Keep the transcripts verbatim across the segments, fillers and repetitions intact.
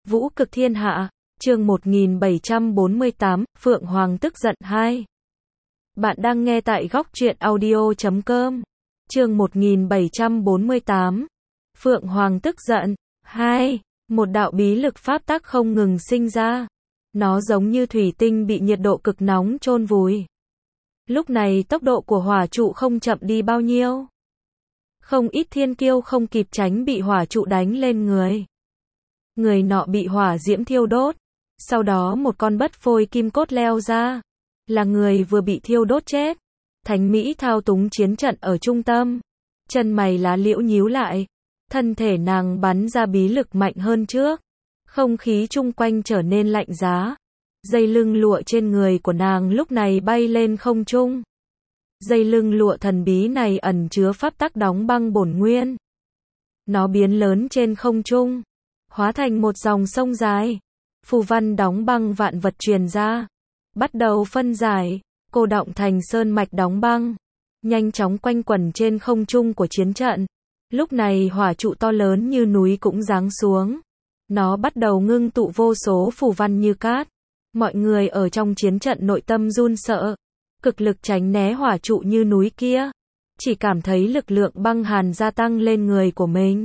Vũ cực thiên hạ, chương một nghìn bảy trăm bốn mươi tám, Phượng Hoàng tức giận hai. Bạn đang nghe tại góc truyện audio chấm com. Chương một nghìn bảy trăm bốn mươi tám, Phượng Hoàng tức giận hai. Một đạo bí lực pháp tắc không ngừng sinh ra. Nó giống như thủy tinh bị nhiệt độ cực nóng chôn vùi. Lúc này tốc độ của hỏa trụ không chậm đi bao nhiêu. Không ít thiên kiêu không kịp tránh bị hỏa trụ đánh lên người. Người nọ bị hỏa diễm thiêu đốt. Sau đó một con bất phôi kim cốt leo ra. Là người vừa bị thiêu đốt chết. Thánh Mỹ thao túng chiến trận ở trung tâm. Chân mày lá liễu nhíu lại. Thân thể nàng bắn ra bí lực mạnh hơn trước. Không khí chung quanh trở nên lạnh giá. Dây lưng lụa trên người của nàng lúc này bay lên không trung. Dây lưng lụa thần bí này ẩn chứa pháp tắc đóng băng bổn nguyên. Nó biến lớn trên không trung, hóa thành một dòng sông dài. Phù văn đóng băng vạn vật truyền ra, bắt đầu phân giải, cô đọng thành sơn mạch đóng băng, nhanh chóng quanh quẩn trên không trung của chiến trận. Lúc này hỏa trụ to lớn như núi cũng giáng xuống. Nó bắt đầu ngưng tụ vô số phù văn như cát. Mọi người ở trong chiến trận nội tâm run sợ, cực lực tránh né hỏa trụ như núi kia. Chỉ cảm thấy lực lượng băng hàn gia tăng lên người của mình.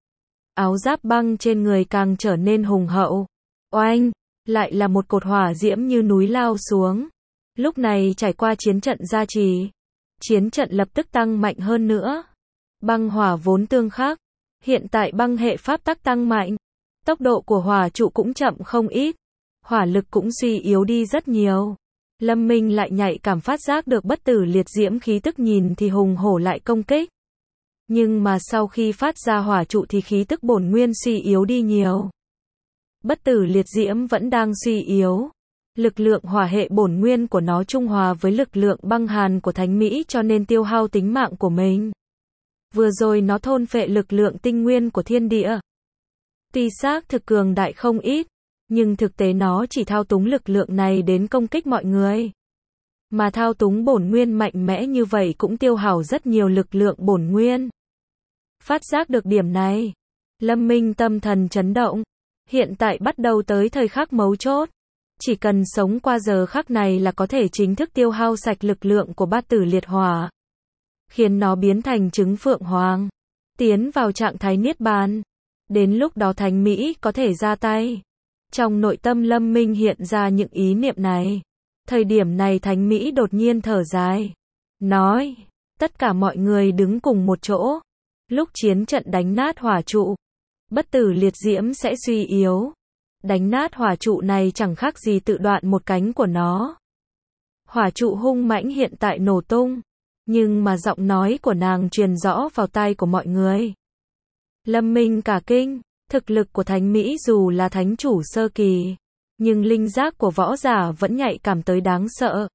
Áo giáp băng trên người càng trở nên hùng hậu. Oanh, lại là một cột hỏa diễm như núi lao xuống. Lúc này trải qua chiến trận gia trì, chiến trận lập tức tăng mạnh hơn nữa. Băng hỏa vốn tương khắc, hiện tại băng hệ pháp tắc tăng mạnh. Tốc độ của hỏa trụ cũng chậm không ít. Hỏa lực cũng suy yếu đi rất nhiều. Lâm Minh lại nhạy cảm phát giác được bất tử liệt diễm khí tức nhìn thì hùng hổ lại công kích. Nhưng mà sau khi phát ra hỏa trụ thì khí tức bổn nguyên suy yếu đi nhiều. Bất tử liệt diễm vẫn đang suy yếu. Lực lượng hỏa hệ bổn nguyên của nó trung hòa với lực lượng băng hàn của Thánh Mỹ cho nên tiêu hao tính mạng của mình. Vừa rồi nó thôn phệ lực lượng tinh nguyên của thiên địa. Tuy xác thực cường đại không ít, nhưng thực tế nó chỉ thao túng lực lượng này đến công kích mọi người. Mà thao túng bổn nguyên mạnh mẽ như vậy cũng tiêu hao rất nhiều lực lượng bổn nguyên. Phát giác được điểm này, Lâm Minh tâm thần chấn động. Hiện tại bắt đầu tới thời khắc mấu chốt. Chỉ cần sống qua giờ khắc này là có thể chính thức tiêu hao sạch lực lượng của bát tử liệt hỏa. Khiến nó biến thành trứng Phượng Hoàng. Tiến vào trạng thái niết bàn. Đến lúc đó Thánh Mỹ có thể ra tay. Trong nội tâm Lâm Minh hiện ra những ý niệm này. Thời điểm này Thánh Mỹ đột nhiên thở dài. Nói, tất cả mọi người đứng cùng một chỗ. Lúc chiến trận đánh nát hỏa trụ, bất tử liệt diễm sẽ suy yếu. Đánh nát hỏa trụ này chẳng khác gì tự đoạn một cánh của nó. Hỏa trụ hung mãnh hiện tại nổ tung. Nhưng mà giọng nói của nàng truyền rõ vào tai của mọi người. Lâm Minh cả kinh. Thực lực của Thánh Mỹ dù là thánh chủ sơ kỳ, nhưng linh giác của võ giả vẫn nhạy cảm tới đáng sợ.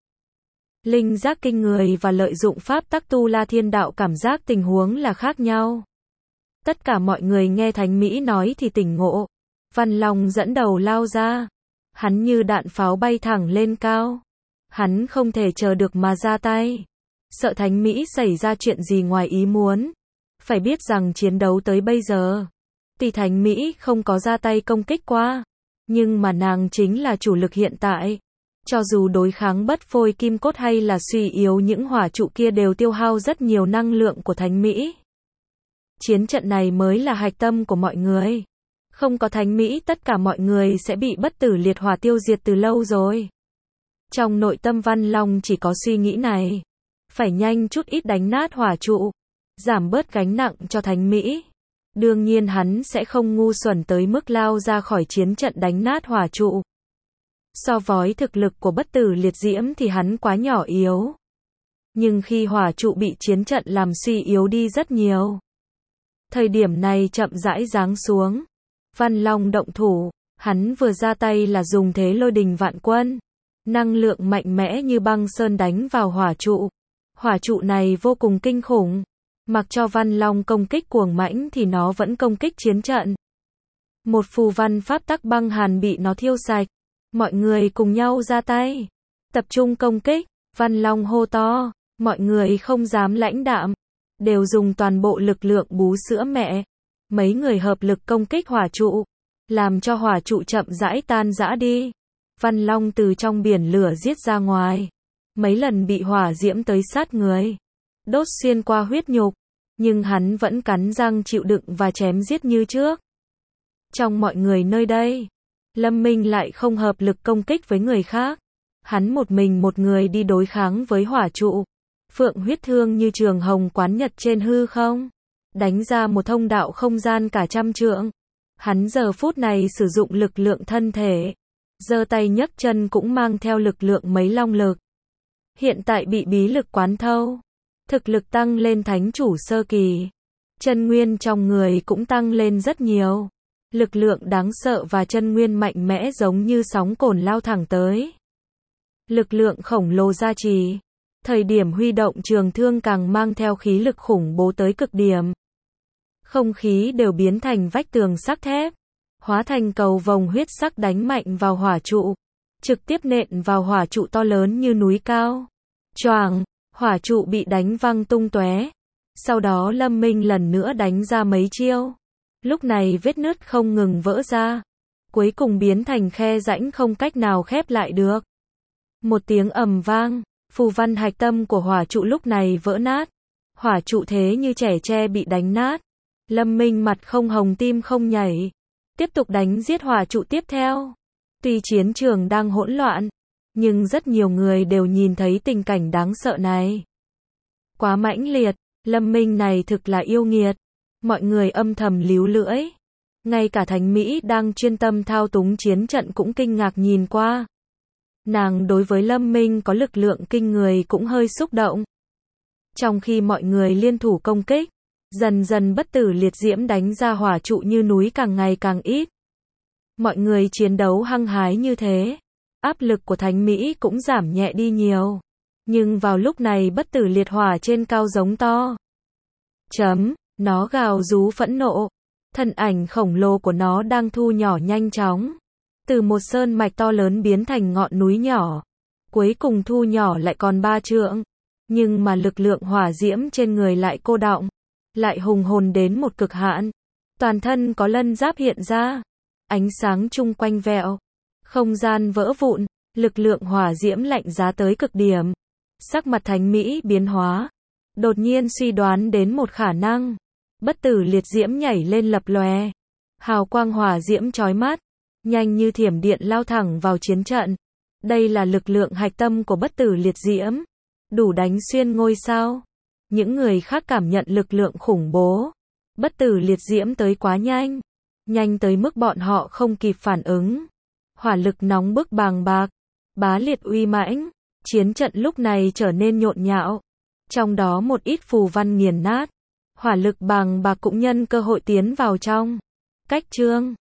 Linh giác kinh người và lợi dụng pháp tắc tu la thiên đạo cảm giác tình huống là khác nhau. Tất cả mọi người nghe Thánh Mỹ nói thì tỉnh ngộ. Văn Long dẫn đầu lao ra. Hắn như đạn pháo bay thẳng lên cao. Hắn không thể chờ được mà ra tay. Sợ Thánh Mỹ xảy ra chuyện gì ngoài ý muốn. Phải biết rằng chiến đấu tới bây giờ, Tỷ Thánh Mỹ không có ra tay công kích qua, nhưng mà nàng chính là chủ lực hiện tại. Cho dù đối kháng bất phôi kim cốt hay là suy yếu những hỏa trụ kia đều tiêu hao rất nhiều năng lượng của Thánh Mỹ. Chiến trận này mới là hạch tâm của mọi người. Không có Thánh Mỹ tất cả mọi người sẽ bị bất tử liệt hỏa tiêu diệt từ lâu rồi. Trong nội tâm Văn Long chỉ có suy nghĩ này. Phải nhanh chút ít đánh nát hỏa trụ, giảm bớt gánh nặng cho Thánh Mỹ. Đương nhiên hắn sẽ không ngu xuẩn tới mức lao ra khỏi chiến trận đánh nát hỏa trụ. So với thực lực của bất tử liệt diễm thì hắn quá nhỏ yếu. Nhưng khi hỏa trụ bị chiến trận làm suy yếu đi rất nhiều. Thời điểm này chậm rãi giáng xuống. Văn Long động thủ, hắn vừa ra tay là dùng thế lôi đình vạn quân. Năng lượng mạnh mẽ như băng sơn đánh vào hỏa trụ. Hỏa trụ này vô cùng kinh khủng. Mặc cho Văn Long công kích cuồng mãnh thì nó vẫn công kích chiến trận. Một phù văn pháp tắc băng hàn bị nó thiêu sạch. Mọi người cùng nhau ra tay. Tập trung công kích. Văn Long hô to. Mọi người không dám lãnh đạm. Đều dùng toàn bộ lực lượng bú sữa mẹ. Mấy người hợp lực công kích hỏa trụ. làm cho hỏa trụ chậm rãi tan rã đi. Văn Long từ trong biển lửa giết ra ngoài, mấy lần bị hỏa diễm tới sát người, đốt xuyên qua huyết nhục, nhưng hắn vẫn cắn răng chịu đựng và chém giết như trước. Trong mọi người nơi đây, Lâm Minh lại không hợp lực công kích với người khác. Hắn một mình một người đi đối kháng với hỏa trụ. Phượng huyết thương như trường hồng quán nhật trên hư không, đánh ra một thông đạo không gian cả trăm trượng. Hắn giờ phút này sử dụng lực lượng thân thể, giơ tay nhấc chân cũng mang theo lực lượng mấy long lực. Hiện tại bị bí lực quán thâu, thực lực tăng lên thánh chủ sơ kỳ. Chân nguyên trong người cũng tăng lên rất nhiều. Lực lượng đáng sợ và chân nguyên mạnh mẽ giống như sóng cồn lao thẳng tới. Lực lượng khổng lồ gia trì. Thời điểm huy động trường thương càng mang theo khí lực khủng bố tới cực điểm. Không khí đều biến thành vách tường sắt thép, hóa thành cầu vồng huyết sắc đánh mạnh vào hỏa trụ, trực tiếp nện vào hỏa trụ to lớn như núi cao. Choàng, hỏa trụ bị đánh văng tung tóe. Sau đó Lâm Minh lần nữa đánh ra mấy chiêu. Lúc này vết nứt không ngừng vỡ ra, cuối cùng biến thành khe rãnh không cách nào khép lại được. Một tiếng ầm vang, phù văn hạch tâm của hỏa trụ lúc này vỡ nát. Hỏa trụ thế như trẻ tre bị đánh nát. Lâm Minh mặt không hồng tim không nhảy, tiếp tục đánh giết hỏa trụ tiếp theo. Tuy chiến trường đang hỗn loạn, nhưng rất nhiều người đều nhìn thấy tình cảnh đáng sợ này. Quá mãnh liệt, Lâm Minh này thực là yêu nghiệt. Mọi người âm thầm líu lưỡi. Ngay cả Thánh Mỹ đang chuyên tâm thao túng chiến trận cũng kinh ngạc nhìn qua. Nàng đối với Lâm Minh có lực lượng kinh người cũng hơi xúc động. Trong khi mọi người liên thủ công kích, dần dần bất tử liệt diễm đánh ra hỏa trụ như núi càng ngày càng ít. Mọi người chiến đấu hăng hái như thế, áp lực của Thánh Mỹ cũng giảm nhẹ đi nhiều. Nhưng vào lúc này bất tử liệt hỏa trên cao giống to. Chấm, nó gào rú phẫn nộ. Thân ảnh khổng lồ của nó đang thu nhỏ nhanh chóng. Từ một sơn mạch to lớn biến thành ngọn núi nhỏ. Cuối cùng thu nhỏ lại còn ba trượng. Nhưng mà lực lượng hỏa diễm trên người lại cô đọng. Lại hùng hồn đến một cực hạn. Toàn thân có lân giáp hiện ra. Ánh sáng chung quanh vẹo. Không gian vỡ vụn. Lực lượng hỏa diễm lạnh giá tới cực điểm. Sắc mặt Thánh Mỹ biến hóa. Đột nhiên suy đoán đến một khả năng. Bất tử liệt diễm nhảy lên lập lòe. Hào quang hỏa diễm chói mắt. Nhanh như thiểm điện lao thẳng vào chiến trận. Đây là lực lượng hạch tâm của bất tử liệt diễm. Đủ đánh xuyên ngôi sao. Những người khác cảm nhận lực lượng khủng bố. Bất tử liệt diễm tới quá nhanh. Nhanh tới mức bọn họ không kịp phản ứng. Hỏa lực nóng bức bàng bạc. Bá liệt uy mãnh. Chiến trận lúc này trở nên nhộn nhạo. Trong đó một ít phù văn nghiền nát. Hỏa lực bàng bạc cũng nhân cơ hội tiến vào trong. Cách chương